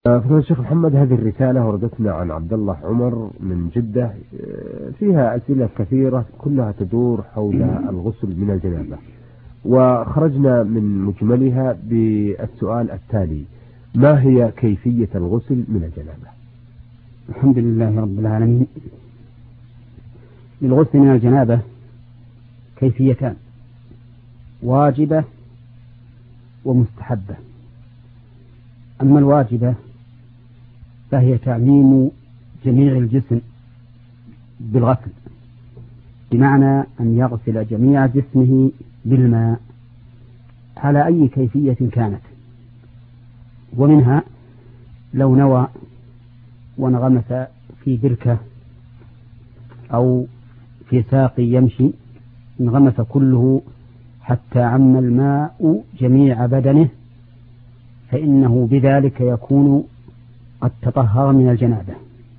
فضيلة الشيخ محمد، هذه الرسالة وردتنا عن عبد الله عمر من جدة، فيها أسئلة كثيرة كلها تدور حول الغسل من الجنابة، وخرجنا من مجملها بالسؤال التالي: ما هي كيفية الغسل من الجنابة؟ الحمد لله رب العالمين. للغسل من الجنابة كيفيتان: واجبة ومستحبة. أما الواجبة فهي تعميم جميع الجسم بالغسل، بمعنى أن يغسل جميع جسمه بالماء على أي كيفية كانت. ومنها لو نوى وانغمس في بركة أو في ساق يمشي، انغمس كله حتى عم الماء جميع بدنه، فإنه بذلك يكون قد تطهر من الجنابة.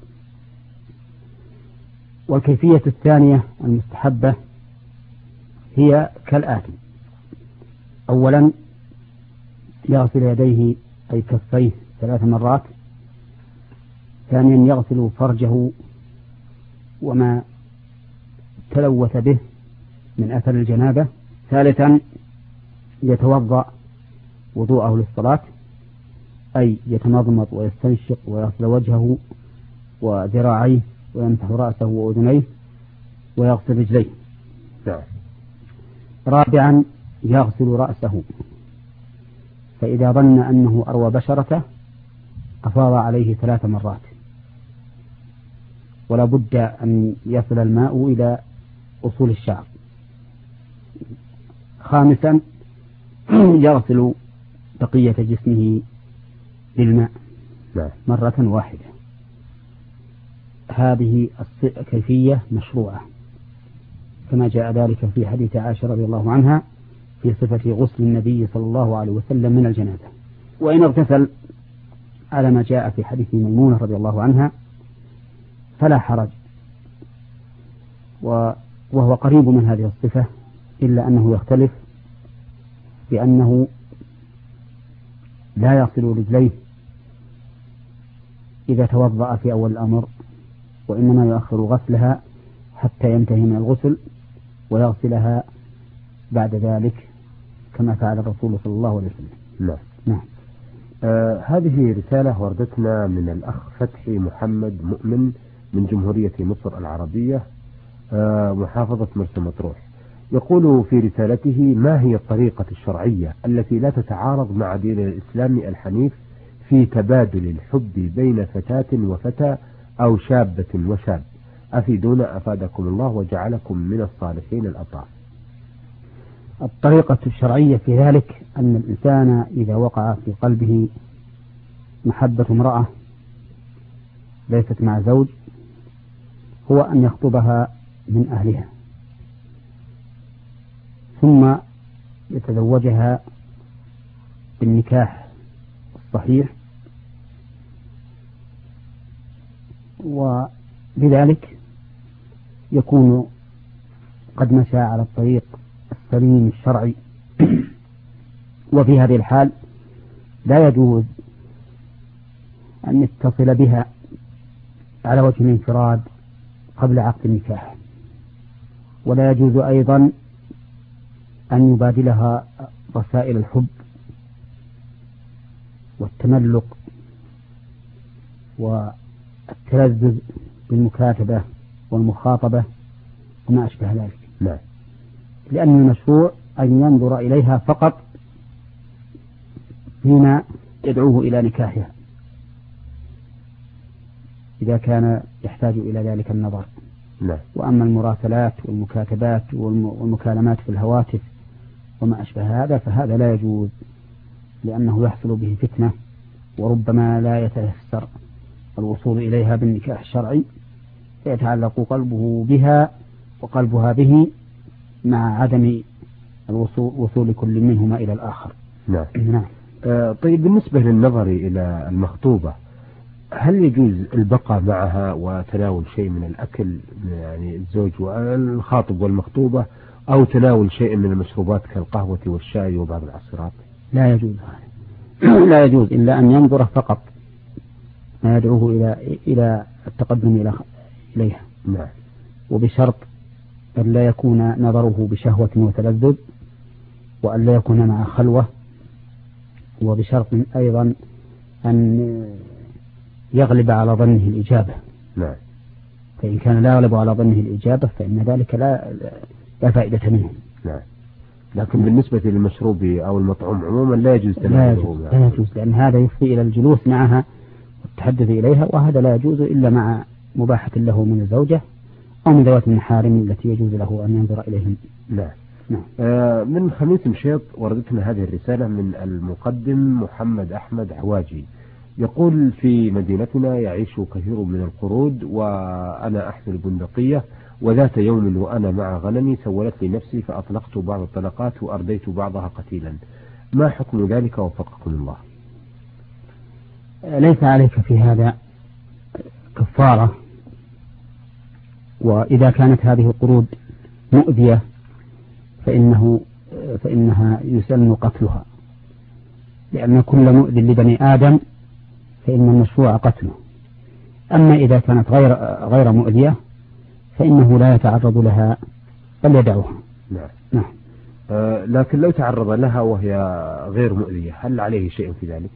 والكيفية الثانية المستحبة هي كالآتي: أولا يغسل يديه أي كفيه 3 مرات. ثانيا يغسل فرجه وما تلوث به من أثر الجنابة. ثالثا يتوضأ وضوءه للصلاة، أي يتمضمض ويستنشق ويغسل وجهه وذراعيه ويمسح رأسه وأذنيه ويغسل رجليه. رابعا يغسل رأسه، فإذا ظن أنه أروى بشرته أفاض عليه 3 مرات، ولا بد أن يصل الماء إلى أصول الشعر. خامسا يغسل بقية جسمه بالماء مرة واحدة. هذه كيفية مشروعة كما جاء ذلك في حديث عائشة رضي الله عنها في صفة غسل النبي صلى الله عليه وسلم من الجنابة. وإن اغتسل على ما جاء في حديث ميمونة رضي الله عنها فلا حرج، وهو قريب من هذه الصفة، إلا أنه يختلف بأنه لا يغسل رجليه إذا توضأ في أول الأمر، وإنما يؤخر غسلها حتى ينتهي من الغسل ويغسلها بعد ذلك كما فعل الرسول صلى الله عليه وسلم. نعم. هذه رسالة وردتنا من الأخ فتحي محمد مؤمن من جمهورية مصر العربية، محافظة مرسى مطروح. يقول في رسالته: ما هي الطريقة الشرعية التي لا تتعارض مع دين الإسلام الحنيف في تبادل الحب بين فتاة وفتى أو شابة وشاب؟ أفيدونا أفادكم الله وجعلكم من الصالحين الأطهار. الطريقة الشرعية في ذلك أن الإنسان إذا وقع في قلبه محبة امرأة ليست مع زوج، هو أن يخطبها من أهلها ثم يتزوجها بالنكاح الصحيح، وبذلك يكون قد مشى على الطريق السليم الشرعي. وفي هذه الحال لا يجوز أن يتصل بها على وجه الانفراد قبل عقد النكاح، ولا يجوز أيضا أن يبادلها رسائل الحب والتملق والتلذذ بالمكاتبة والمخاطبة وما أشبه ذلك. نعم. لأن المشروع أن ينظر إليها فقط فيما يدعوه إلى نكاحها إذا كان يحتاج إلى ذلك النظر. نعم. وأما المراسلات والمكاتبات والمكالمات في الهواتف وما أشبه هذا فهذا لا يجوز، لأنه يحصل به فتنة، وربما لا يتيسر الوصول إليها بالنكاح الشرعي، فيتعلق قلبه بها وقلبها به مع عدم وصول كل منهما إلى الآخر. نعم. نعم. طيب، بالنسبة للنظر إلى المخطوبة، هل يجوز البقاء معها وتناول شيء من الأكل، يعني الزوج والخاطب والمخطوبة، أو تناول شيء من المشروبات كالقهوة والشاي وبعض العصيرات؟ لا يجوز، لا يجوز إلا أن ينظر فقط ما يدعوه إلى التقدم إليها. نعم. وبشرط أن لا يكون نظره بشهوة وتلذذ، وأن لا يكون مع خلوة، وبشرط أيضا أن يغلب على ظنه الإجابة. نعم. فإن كان لا يغلب على ظنه الإجابة فإن ذلك لا فائدة منه. نعم. لكن بالنسبة للمشروب أو المطعوم عموما لا يجوز تناوله. لا يجوز، لأن هذا يفضي إلى الجلوس معها والتحدث إليها، وهذا لا يجوز إلا مع مباحة له من الزوجة أو من ذوات المحارم التي يجوز له أن ينظر إليهم. نعم. نعم. من خميس مشيط وردتنا هذه الرسالة من المقدم محمد أحمد عواجي، يقول: في مدينتنا يعيش كثير من القرود، وأنا أحمل البندقية، وذات يوم وأنا مع غنمي سولت لي نفسي فأطلقت بعض الطلقات وأرديت بعضها قتيلا، ما حكم ذلك وفقكم الله؟ ليس عليك في هذا كفارة، وإذا كانت هذه القرود مؤذية فإنها يسن قتلها، لأن كل مؤذي لبني آدم فإن المشروع قتله. أما إذا كانت غير مؤذية فإنه لا يتعرض لها بل يدعوها. نعم. نعم. لكن لو تعرض لها وهي غير مؤذية هل عليه شيء في ذلك؟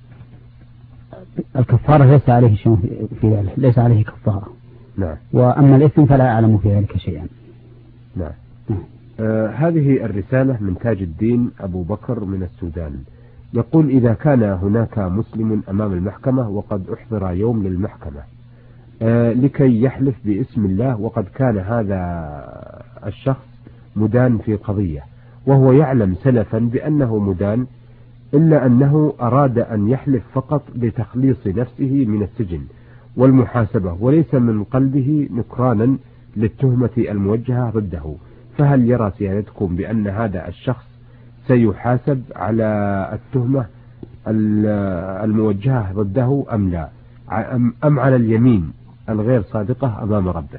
الكفارة ليس عليه شيء في ذلك، ليس عليه كفارة. نعم. وأما الإثم فلا أعلم في ذلك شيئا. نعم. نعم. هذه الرسالة من تاج الدين أبو بكر من السودان، يقول: إذا كان هناك مسلم أمام المحكمة وقد أحضر يوم للمحكمة لكي يحلف باسم الله، وقد كان هذا الشخص مدان في قضية وهو يعلم سلفا بأنه مدان، إلا أنه أراد أن يحلف فقط لتخليص نفسه من السجن والمحاسبة، وليس من قلبه نكرانا للتهمة الموجهة ضده، فهل يرى سيادتكم بأن هذا الشخص سيحاسب على التهمة الموجهة ضده أم لا، أم على اليمين الغير صادقة أمام ربه؟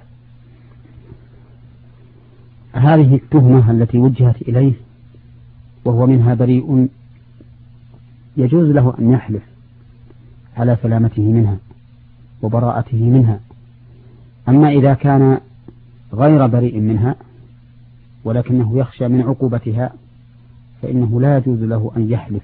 هذه التهمة التي وجهت إليه وهو منها بريء يجوز له أن يحلف على سلامته منها وبراءته منها. أما إذا كان غير بريء منها ولكنه يخشى من عقوبتها فإنه لا يجوز له أن يحلف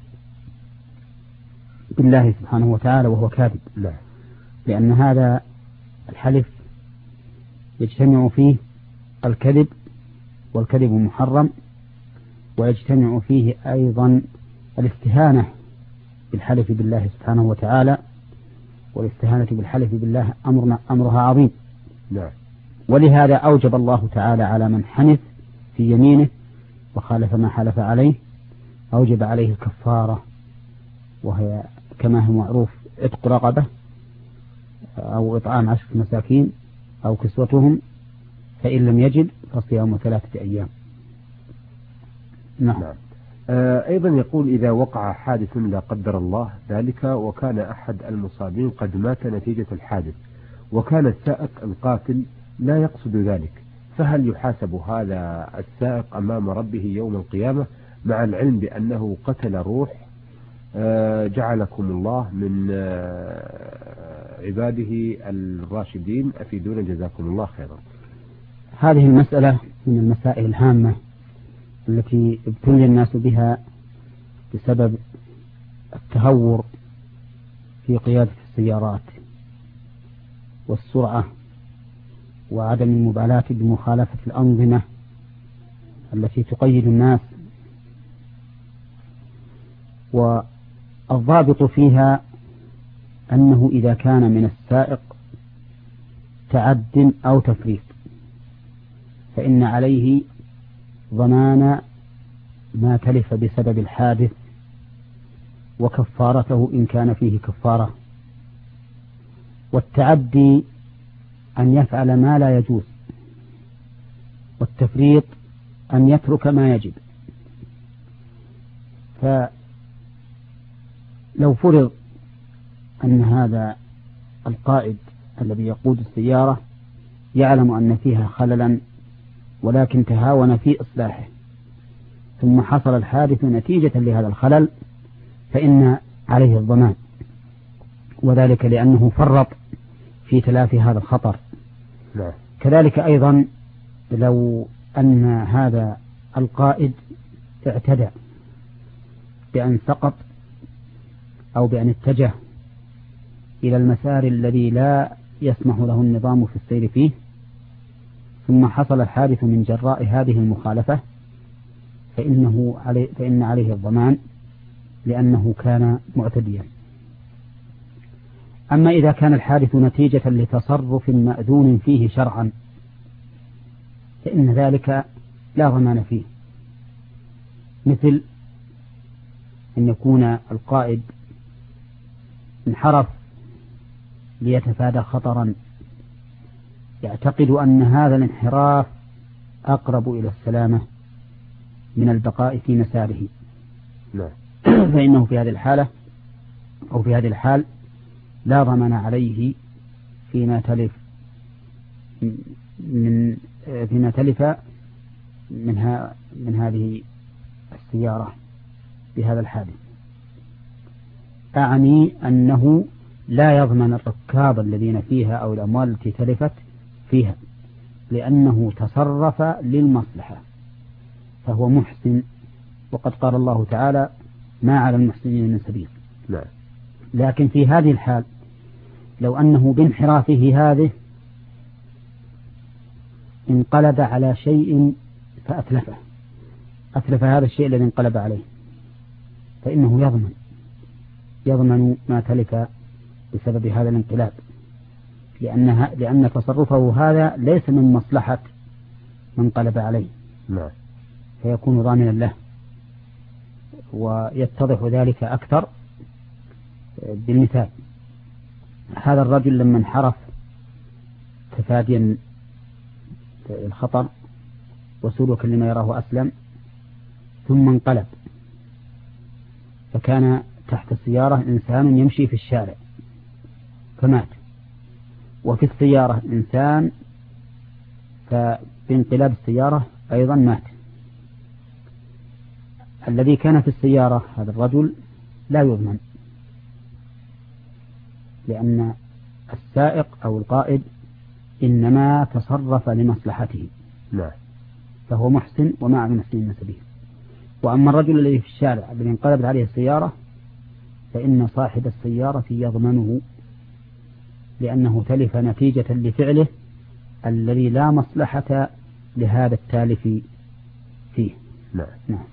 بالله سبحانه وتعالى وهو كاذب. لا. لأن هذا الحلف يجتمع فيه الكذب، والكذب محرم، ويجتمع فيه أيضا الاستهانة بالحلف بالله سبحانه وتعالى، والاستهانة بالحلف بالله أمرها عظيم. لا. ولهذا أوجب الله تعالى على من حنث في يمينه وخالف ما حلف عليه أوجب عليه الكفارة، وهي كما هو معروف عتق رقبة أو إطعام 10 مساكين أو كسوتهم، فإن لم يجد فصيام 3 أيام. نعم. أيضا يقول: إذا وقع حادث لا قدر الله ذلك وكان أحد المصابين قد مات نتيجة الحادث، وكان السائق القاتل لا يقصد ذلك، فهل يحاسب هذا السائق أمام ربه يوم القيامة مع العلم بأنه قتل روح جعلكم الله من عباده الراشدين، أفيدون جزاكم الله خيرا؟ هذه المسألة من المسائل الهامة التي ابتلي الناس بها بسبب التهور في قيادة السيارات والسرعة وعدم المبالاة بمخالفة الأنظمة التي تقيد الناس، والضابط فيها أنه إذا كان من السائق تعد أو تفريط فإن عليه ضمان ما تلف بسبب الحادث وكفارته إن كان فيه كفارة. والتعدي أن يفعل ما لا يجوز، والتفريط أن يترك ما يجب. فلو فرض أن هذا القائد الذي يقود السيارة يعلم أن فيها خللا ولكن تهاون في إصلاحه ثم حصل الحادث نتيجة لهذا الخلل، فإن عليه الضمان وذلك لأنه فرط في تلافي هذا الخطر. نعم. كذلك أيضا لو أن هذا القائد اعتدى بأن سقط أو بأن اتجه إلى المسار الذي لا يسمح له النظام في السير فيه، ثم حصل الحادث من جراء هذه المخالفة، فإن عليه الضمان لأنه كان معتديا. أما إذا كان الحادث نتيجة لتصرف مأذون فيه شرعا فإن ذلك لا ضمان فيه، مثل أن يكون القائد انحرف ليتفادى خطرا يعتقد أن هذا الانحراف أقرب إلى السلامة من البقاء في مساره، فإنه في هذه الحالة أو في هذه الحال لا ضمان عليه فيما تلف من هذه السيارة بهذا الحادث. أعني أنه لا يضمن الركاب الذين فيها أو الأموال التي تلفت فيها، لأنه تصرف للمصلحة فهو محسن، وقد قال الله تعالى: ما على المحسنين من سبيل. لكن في هذه الحال لو أنه بانحرافه هذه انقلب على شيء فأتلفه، أتلف هذا الشيء الذي انقلب عليه، فإنه يضمن ما تلف بسبب هذا الانقلاب، لأن تصرفه هذا ليس من مصلحة من انقلب عليه، فيكون ضامنا له. ويتضح ذلك أكثر بالمثال: هذا الرجل لما انحرف تفاديا الخطر وسلوكا لما يراه أسلم، ثم انقلب، فكان تحت السيارة إنسان يمشي في الشارع فمات، وفي السيارة إنسان فبانقلاب السيارة أيضا مات. الذي كان في السيارة هذا الرجل لا يضمن، لأن السائق أو القائد إنما تصرف لمصلحته، فهو محسن وما على المحسنين من سبيل. وأما الرجل الذي في الشارع الذي انقلبت عليه السيارة فإن صاحب السيارة يضمنه، لأنه تلف نتيجة لفعله الذي لا مصلحة لهذا التالف فيه. نعم.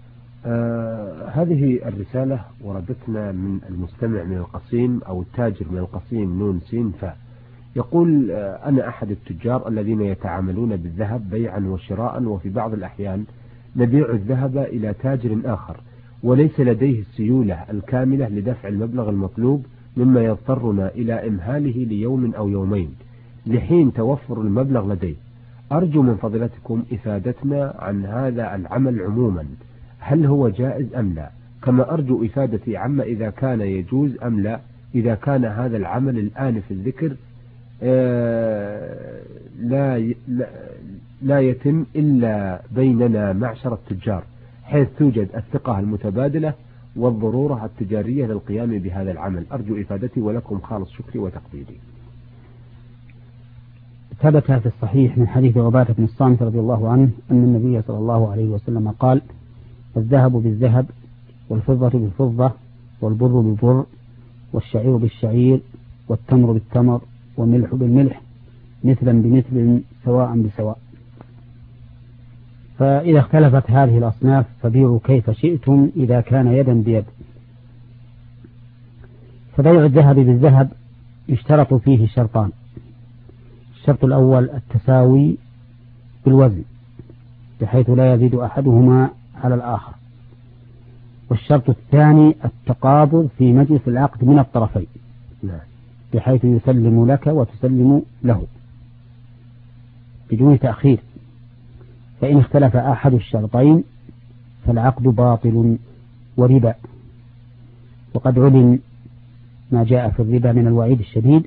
هذه الرسالة وردتنا من المستمع من القصيم أو التاجر من القصيم نون سين فا، يقول: أنا أحد التجار الذين يتعاملون بالذهب بيعا وشراء، وفي بعض الأحيان نبيع الذهب إلى تاجر آخر وليس لديه السيولة الكاملة لدفع المبلغ المطلوب، مما يضطرنا إلى إمهاله ليوم أو يومين لحين توفر المبلغ لديه. أرجو من فضيلتكم إفادتنا عن هذا العمل عموما، هل هو جائز أم لا؟ كما أرجو إفادتي عما إذا كان يجوز أم لا، إذا كان هذا العمل الآن في الذكر لا يتم إلا بيننا معشر التجار، حيث توجد الثقة المتبادلة والضرورة التجارية للقيام بهذا العمل. أرجو إفادتي ولكم خالص شكري وتقديري. ثبت في الصحيح من حديث عبادة بن الصامت رضي الله عنه أن النبي صلى الله عليه وسلم قال: الذهب بالذهب، والفضة بالفضة، والبر بالبر، والشعير بالشعير، والتمر بالتمر، والملح بالملح، مثلا بمثل سواء بسواء. فإذا اختلفت هذه الأصناف فبيعوا كيف شئتم إذا كان يدا بيد. فبيع الذهب بالذهب يشترط فيه شرطان: الشرط الأول التساوي بالوزن بحيث لا يزيد أحدهما على الآخر، والشرط الثاني التقابض في مجلس العقد من الطرفين بحيث يسلم لك وتسلم له بدون تأخير، فإن اختلف أحد الشرطين فالعقد باطل وربا. وقد علم ما جاء في الربا من الوعيد الشديد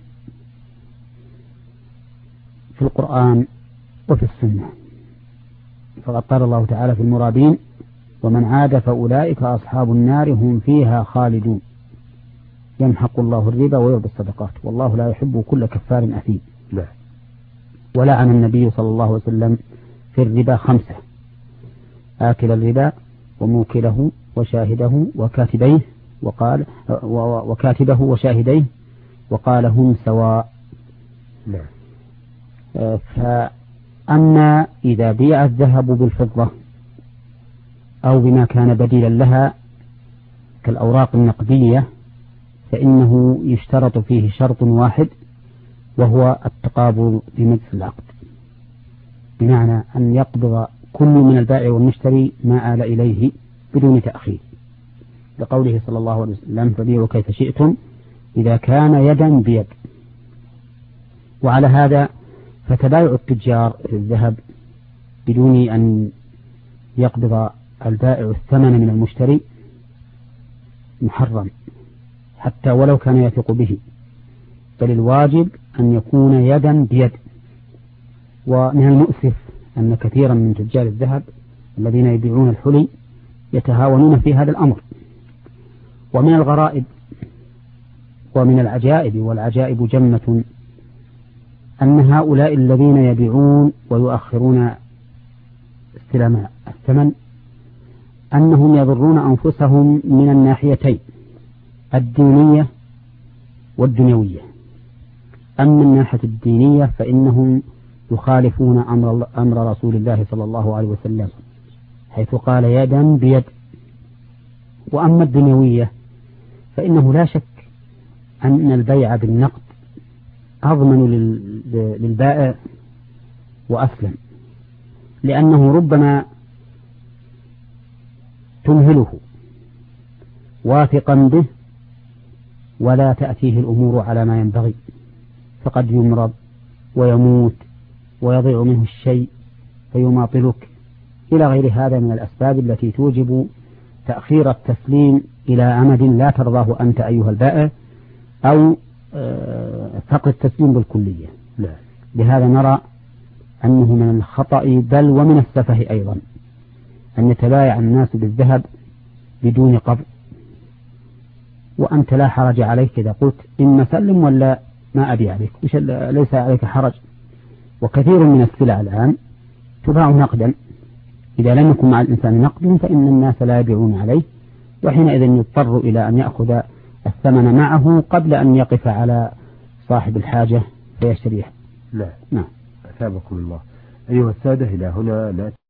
في القرآن وفي السنة، فقد قال الله تعالى في المرابين: ومن عاد فأولئك أصحاب النار هم فيها خالدون. يمحق الله الربا ويربي الصدقات والله لا يحب كل كفار أثيم. نعم. ولعن النبي صلى الله عليه وسلم في الربا 5: آكل الربا وموكله وشاهده وكاتبيه، وكاتبه وشاهديه، وقال هم سواء. نعم. فأما إذا بيع الذهب بالفضة أو بما كان بديلا لها كالأوراق النقدية فإنه يشترط فيه شرط واحد وهو التقابض بمجلس العقد، بمعنى أن يقبض كل من البائع والمشتري ما آل إليه بدون تأخير، لقوله صلى الله عليه وسلم: فبيعوا كيف شئتم إذا كان يدا بيد. وعلى هذا فتبايع التجار في الذهب بدون أن يقبض البائع الثمن من المشتري محرم حتى ولو كان يثق به، بل الواجب أن يكون يدا بيد. ومن المؤسف أن كثيرا من تجار الذهب الذين يبيعون الحلي يتهاونون في هذا الأمر. ومن الغرائب ومن العجائب، والعجائب جمة، أن هؤلاء الذين يبيعون ويؤخرون استلام الثمن أنهم يضرون أنفسهم من الناحيتين الدينية والدنيوية. أما الناحية الدينية فإنهم يخالفون أمر رسول الله صلى الله عليه وسلم حيث قال يدا بيد. وأما الدنيوية فإنه لا شك أن البيع بالنقد أضمن للبائع وأسلم، لأنه ربما تمهله واثقا به ولا تأتيه الأمور على ما ينبغي، فقد يمرض ويموت ويضيع منه الشيء فيماطلك إلى غير هذا من الأسباب التي توجب تأخير التسليم إلى أمد لا ترضاه أنت أيها البائع، أو فقد التسليم بالكلية. لهذا نرى أنه من الخطأ بل ومن السفه أيضا أن يتبايع الناس بالذهب بدون قبض، وأنت لا حرج عليك إذا قلت إما سلم ولا ما أبي عليك، ليس عليك حرج. وكثير من السلع الآن تباع نقدا، إذا لم يكن مع الإنسان نقد فإن الناس لا يبيعون عليه، وحينئذ يضطر إلى أن يأخذ الثمن معه قبل أن يقف على صاحب الحاجة فيشتريها. نعم. أثابكم الله. أيها السادة، إلى هنا